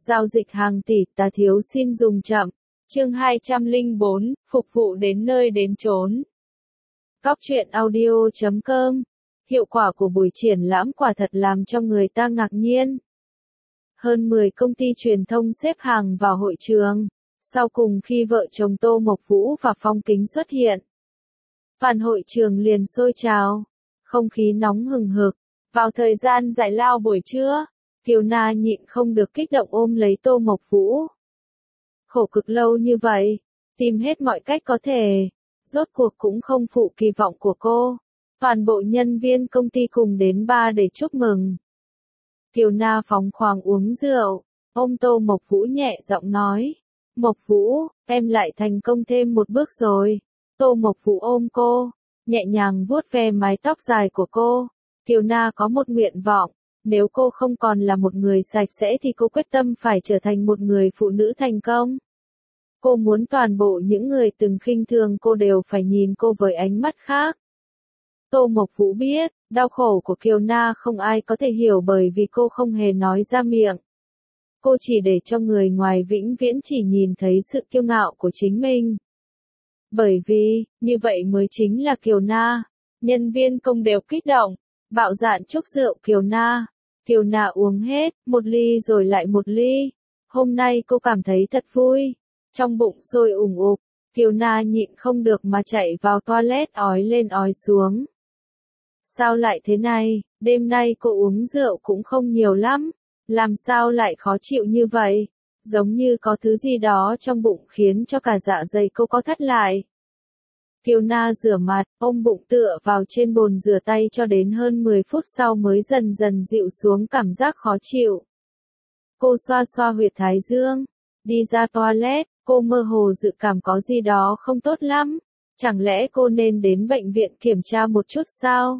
Giao dịch hàng tỷ, ta thiếu xin dùng chậm. Chương 204, phục vụ đến nơi đến chốn. Góc truyện audio.com. Hiệu quả của buổi triển lãm quả thật làm cho người ta ngạc nhiên. Hơn 10 công ty truyền thông xếp hàng vào hội trường. Sau cùng khi vợ chồng Tô Mộc Vũ và Phong Kính xuất hiện, toàn hội trường liền sôi trào, không khí nóng hừng hực. Vào thời gian giải lao buổi trưa, Kiều Na nhịn không được kích động ôm lấy Tô Mộc Vũ. Khổ cực lâu như vậy, tìm hết mọi cách có thể, rốt cuộc cũng không phụ kỳ vọng của cô. Toàn bộ nhân viên công ty cùng đến bar để chúc mừng. Kiều Na phóng khoáng uống rượu, ôm Tô Mộc Vũ nhẹ giọng nói, Mộc Vũ, em lại thành công thêm một bước rồi. Tô Mộc Vũ ôm cô, nhẹ nhàng vuốt ve mái tóc dài của cô. Kiều Na có một nguyện vọng, nếu cô không còn là một người sạch sẽ thì cô quyết tâm phải trở thành một người phụ nữ thành công. Cô muốn toàn bộ những người từng khinh thường cô đều phải nhìn cô với ánh mắt khác. Tô Mộc Vũ biết, đau khổ của Kiều Na không ai có thể hiểu bởi vì cô không hề nói ra miệng. Cô chỉ để cho người ngoài vĩnh viễn chỉ nhìn thấy sự kiêu ngạo của chính mình. Bởi vì, như vậy mới chính là Kiều Na. Nhân viên công đều kích động, bạo dạn chúc rượu Kiều Na. Kiều Na uống hết, một ly rồi lại một ly. Hôm nay cô cảm thấy thật vui. Trong bụng sôi ủng ục, Kiều Na nhịn không được mà chạy vào toilet ói lên ói xuống. Sao lại thế này, đêm nay cô uống rượu cũng không nhiều lắm. Làm sao lại khó chịu như vậy? Giống như có thứ gì đó trong bụng khiến cho cả dạ dày cô có thắt lại. Kiều Na rửa mặt, ôm bụng tựa vào trên bồn rửa tay cho đến hơn 10 phút sau mới dần dần dịu xuống cảm giác khó chịu. Cô xoa xoa huyệt thái dương, đi ra toilet, cô mơ hồ dự cảm có gì đó không tốt lắm. Chẳng lẽ cô nên đến bệnh viện kiểm tra một chút sao?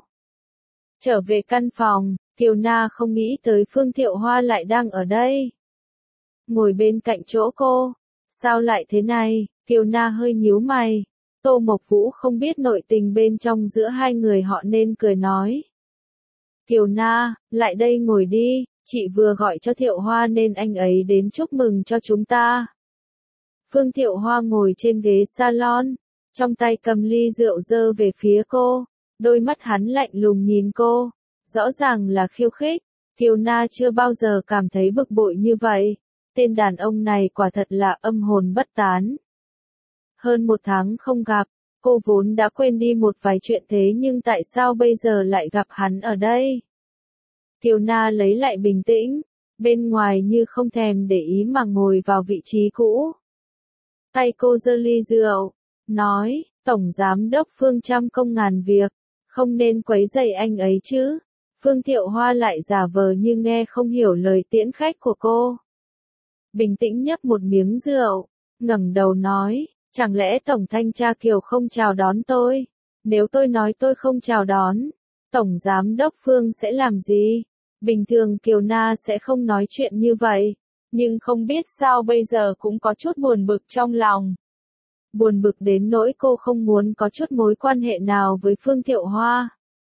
Trở về căn phòng, Kiều Na không nghĩ tới Phương Thiệu Hoa lại đang ở đây. Ngồi bên cạnh chỗ cô. Sao lại thế này? Kiều Na hơi nhíu mày. Tô Mộc Vũ không biết nội tình bên trong giữa hai người họ nên cười nói. Kiều Na, lại đây ngồi đi, chị vừa gọi cho Thiệu Hoa nên anh ấy đến chúc mừng cho chúng ta. Phương Thiệu Hoa ngồi trên ghế salon, trong tay cầm ly rượu dơ về phía cô, đôi mắt hắn lạnh lùng nhìn cô, rõ ràng là khiêu khích. Kiều Na chưa bao giờ cảm thấy bực bội như vậy, tên đàn ông này quả thật là âm hồn bất tán. Hơn 1 tháng không gặp, cô vốn đã quên đi một vài chuyện thế nhưng tại sao bây giờ lại gặp hắn ở đây? Kiều Na lấy lại bình tĩnh, bên ngoài như không thèm để ý mà ngồi vào vị trí cũ. Tay cô giơ ly rượu, nói, Tổng Giám đốc Phương trăm công ngàn việc, không nên quấy rầy anh ấy chứ. Phương Thiệu Hoa lại giả vờ như nghe không hiểu lời tiễn khách của cô. Bình tĩnh nhấp một miếng rượu, ngẩng đầu nói, chẳng lẽ Tổng Thanh tra Kiều không chào đón tôi? Nếu tôi nói tôi không chào đón, Tổng Giám đốc Phương sẽ làm gì? Bình thường Kiều Na sẽ không nói chuyện như vậy, nhưng không biết sao bây giờ cũng có chút buồn bực trong lòng. Buồn bực đến nỗi cô không muốn có chút mối quan hệ nào với Phương Thiệu Hoa.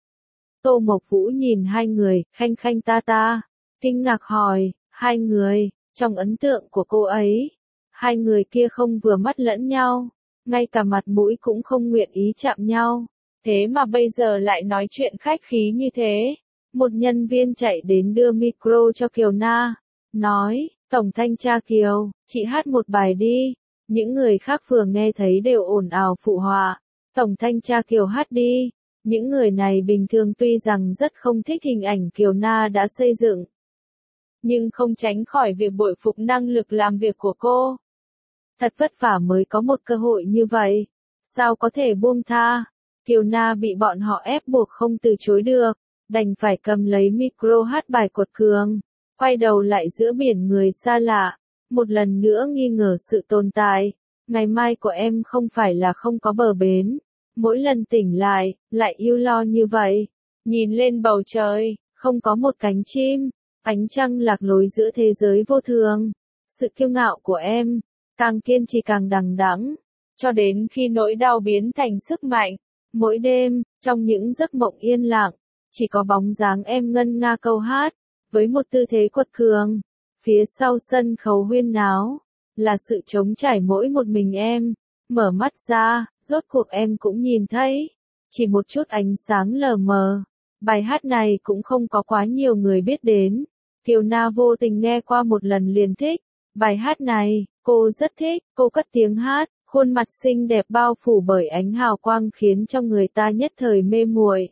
Tô Mộc Vũ nhìn hai người, khanh khanh ta ta, kinh ngạc hỏi, hai người, trong ấn tượng của cô ấy, hai người kia không vừa mắt lẫn nhau, ngay cả mặt mũi cũng không nguyện ý chạm nhau, thế mà bây giờ lại nói chuyện khách khí như thế. Một nhân viên chạy đến đưa micro cho Kiều Na, nói, Tổng Thanh tra Kiều, chị hát một bài đi. Những người khác vừa nghe thấy đều ồn ào phụ họa, Tổng Thanh tra Kiều hát đi. Những người này bình thường tuy rằng rất không thích hình ảnh Kiều Na đã xây dựng, nhưng không tránh khỏi việc bội phục năng lực làm việc của cô. Thật vất vả mới có một cơ hội như vậy, sao có thể buông tha? Kiều Na bị bọn họ ép buộc không từ chối được, đành phải cầm lấy micro hát bài quật cường, quay đầu lại giữa biển người xa lạ, một lần nữa nghi ngờ sự tồn tại. Ngày mai của em không phải là không có bờ bến. Mỗi lần tỉnh lại yêu lo như vậy. Nhìn lên bầu trời, không có một cánh chim, ánh trăng lạc lối giữa thế giới vô thường. Sự kiêu ngạo của em, càng kiên trì càng đằng đẵng, cho đến khi nỗi đau biến thành sức mạnh. Mỗi đêm, trong những giấc mộng yên lặng, chỉ có bóng dáng em ngân nga câu hát, với một tư thế quật cường. Phía sau sân khấu huyên náo, là sự trống trải mỗi một mình em. Mở mắt ra, rốt cuộc em cũng nhìn thấy. Chỉ một chút ánh sáng lờ mờ. Bài hát này cũng không có quá nhiều người biết đến. Kiều Na vô tình nghe qua một lần liền thích. Bài hát này, cô rất thích, cô cất tiếng hát, khuôn mặt xinh đẹp bao phủ bởi ánh hào quang khiến cho người ta nhất thời mê muội.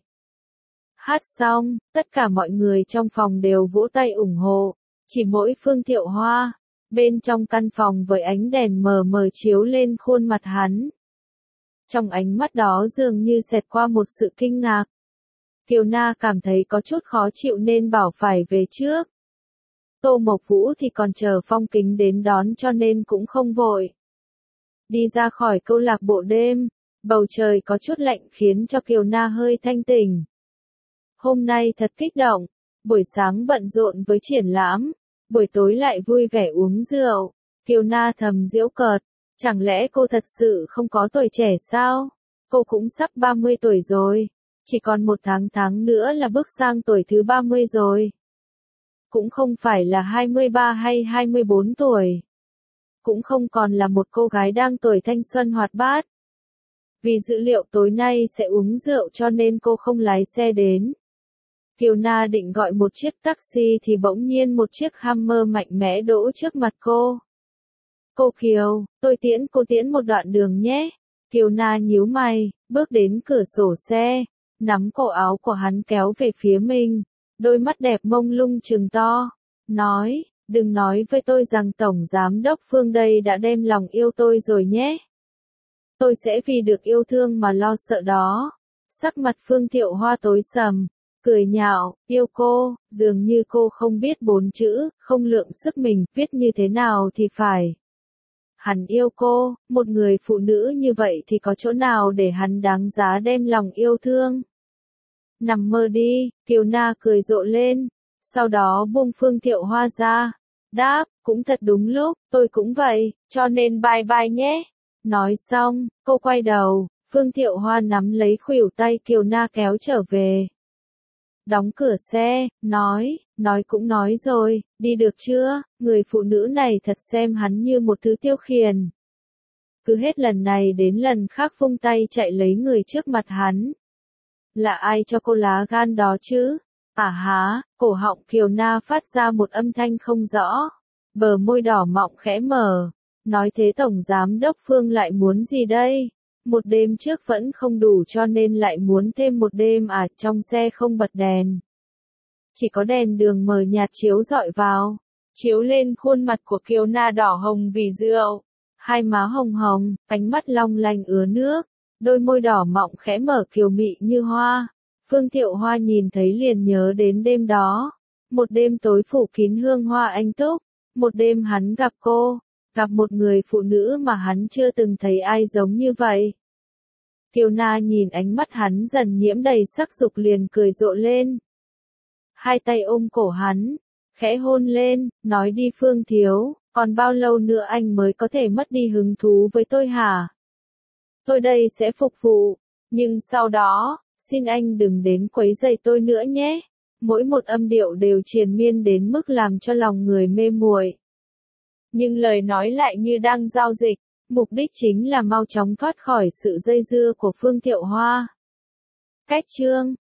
Hát xong, tất cả mọi người trong phòng đều vỗ tay ủng hộ, chỉ mỗi Phương Thiệu Hoa, bên trong căn phòng với ánh đèn mờ mờ chiếu lên khuôn mặt hắn. Trong ánh mắt đó dường như xẹt qua một sự kinh ngạc. Kiều Na cảm thấy có chút khó chịu nên bảo phải về trước. Tô Mộc Vũ thì còn chờ Phong Kính đến đón cho nên cũng không vội. Đi ra khỏi câu lạc bộ đêm, bầu trời có chút lạnh khiến cho Kiều Na hơi thanh tỉnh. Hôm nay thật kích động, buổi sáng bận rộn với triển lãm, buổi tối lại vui vẻ uống rượu. Kiều Na thầm giễu cợt, chẳng lẽ cô thật sự không có tuổi trẻ sao? Cô cũng sắp 30 tuổi rồi, chỉ còn một tháng nữa là bước sang tuổi thứ 30 rồi. Cũng không phải là 23 hay 24 tuổi. Cũng không còn là một cô gái đang tuổi thanh xuân hoạt bát. Vì dữ liệu tối nay sẽ uống rượu cho nên cô không lái xe đến. Kiều Na định gọi một chiếc taxi thì bỗng nhiên một chiếc Hummer mạnh mẽ đỗ trước mặt cô. Cô Kiều, tôi tiễn cô tiễn một đoạn đường nhé. Kiều Na nhíu mày, bước đến cửa sổ xe, nắm cổ áo của hắn kéo về phía mình, đôi mắt đẹp mông lung trừng to, nói, đừng nói với tôi rằng Tổng Giám đốc Phương đây đã đem lòng yêu tôi rồi nhé. Tôi sẽ vì được yêu thương mà lo sợ đó. Sắc mặt Phương Thiệu Hoa tối sầm, cười nhạo, yêu cô, dường như cô không biết 4 chữ, không lượng sức mình, viết như thế nào thì phải. Hắn yêu cô, một người phụ nữ như vậy thì có chỗ nào để hắn đáng giá đem lòng yêu thương. Nằm mơ đi, Kiều Na cười rộ lên, sau đó buông Phương Thiệu Hoa ra, đáp, cũng thật đúng lúc, tôi cũng vậy, cho nên bye bye nhé. Nói xong, cô quay đầu, Phương Thiệu Hoa nắm lấy khuỷu tay Kiều Na kéo trở về. Đóng cửa xe, nói cũng nói rồi, đi được chưa, người phụ nữ này thật xem hắn như một thứ tiêu khiển. Cứ hết lần này đến lần khác vung tay chạy lấy người trước mặt hắn. Là ai cho cô lá gan đó chứ? À há, cổ họng Kiều Na phát ra một âm thanh không rõ. Bờ môi đỏ mọng khẽ mở. Nói thế Tổng Giám đốc Phương lại muốn gì đây? Một đêm trước vẫn không đủ cho nên lại muốn thêm một đêm à, trong xe không bật đèn. Chỉ có đèn đường mờ nhạt chiếu rọi vào, chiếu lên khuôn mặt của Kiều Na đỏ hồng vì rượu. Hai má hồng hồng, ánh mắt long lanh ứa nước, đôi môi đỏ mọng khẽ mở kiều mị như hoa. Phương Thiệu Hoa nhìn thấy liền nhớ đến đêm đó. Một đêm tối phủ kín hương hoa anh túc. Một đêm hắn gặp cô. Gặp một người phụ nữ mà hắn chưa từng thấy ai giống như vậy. Kiều Na nhìn ánh mắt hắn dần nhiễm đầy sắc dục liền cười rộ lên. Hai tay ôm cổ hắn, khẽ hôn lên, nói đi Phương thiếu, còn bao lâu nữa anh mới có thể mất đi hứng thú với tôi hả? Tôi đây sẽ phục vụ, nhưng sau đó, xin anh đừng đến quấy rầy tôi nữa nhé. Mỗi một âm điệu đều triền miên đến mức làm cho lòng người mê muội. Nhưng lời nói lại như đang giao dịch, mục đích chính là mau chóng thoát khỏi sự dây dưa của Phương Thiệu Hoa. Cách chương